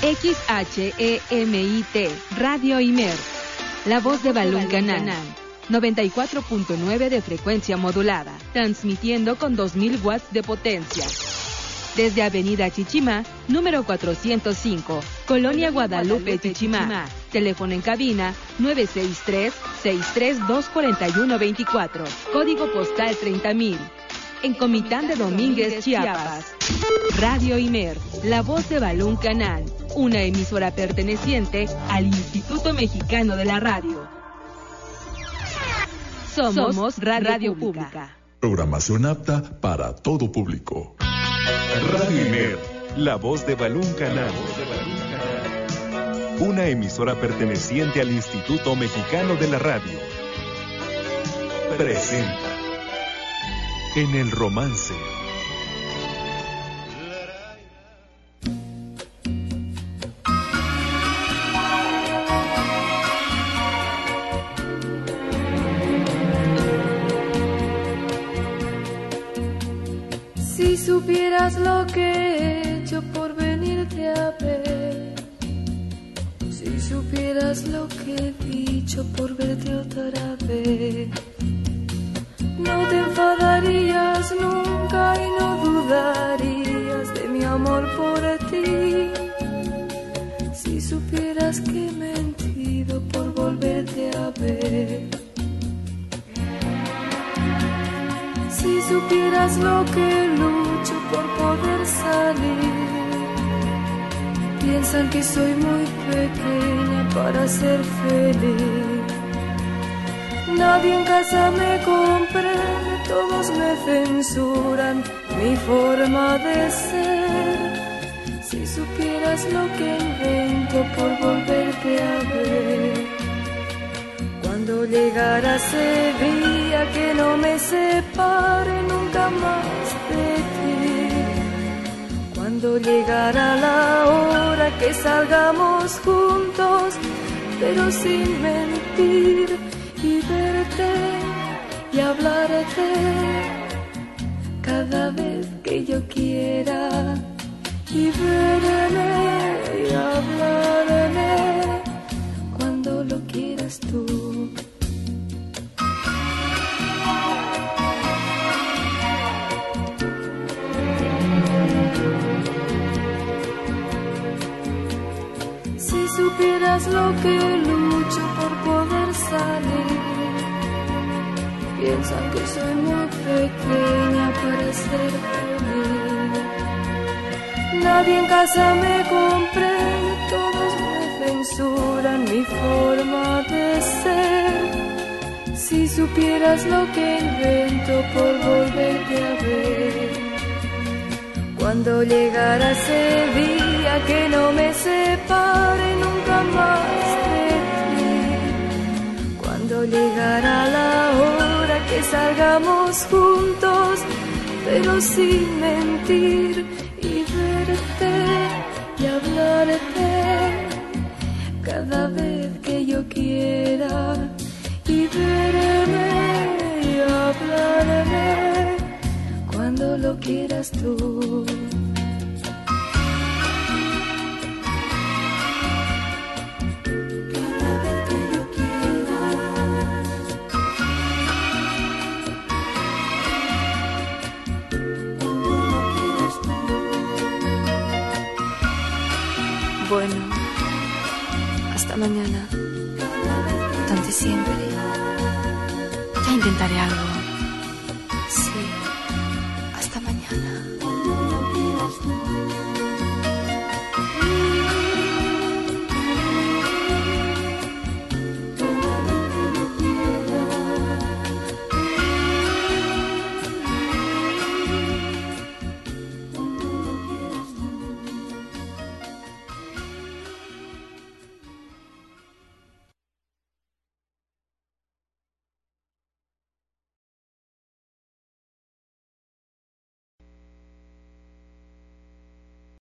XHEMIT, Radio Imer. La voz de Balún Canán. 94.9 de frecuencia modulada, transmitiendo con 2000 watts de potencia. Desde Avenida Chichimá, número 405, Colonia Guadalupe, Chichimá. Teléfono en cabina 963-632-4124. Código postal 30,000. En Comitán de Domínguez, Chiapas. Radio Imer, la voz de Balún Canán. Una emisora perteneciente al Instituto Mexicano de la Radio. Somos Radio Pública. Programación apta para todo público. Radio Imer, la voz de Balún Canán. Una emisora perteneciente al Instituto Mexicano de la Radio. Presenta En el Romance. Si supieras lo que he hecho por venirte a ver, si supieras lo que he dicho por verte otra vez, no te enfadarías nunca y no dudarías de mi amor por ti. Si supieras que he mentido por volverte a ver, si supieras lo que lucho por poder salir, piensan que soy muy pequeña para ser feliz. Nadie en casa me comprende, todos me censuran mi forma de ser. Si supieras lo que invento por volverte a ver, cuando llegara ese día que no me separe nunca más de ti, cuando llegara la hora que salgamos juntos, pero sin mentir, y verte y hablarte cada vez que yo quiera, y verme y hablarme cuando lo quieras tú. Si supieras lo que lucho por poder salir, piensan que soy muy pequeña para ser feliz. Nadie en casa me comprende, todos me censuran mi forma de ser. Si supieras lo que invento por volverte a ver, cuando llegara ese día que no me separe nunca más de ti, cuando llegara la hora que salgamos juntos, pero sin mentir, y verte y hablarte cada vez que yo quiera, y verme y hablarme cuando lo quieras tú. Bueno, hasta mañana. Tanto siempre. Ya intentaré algo.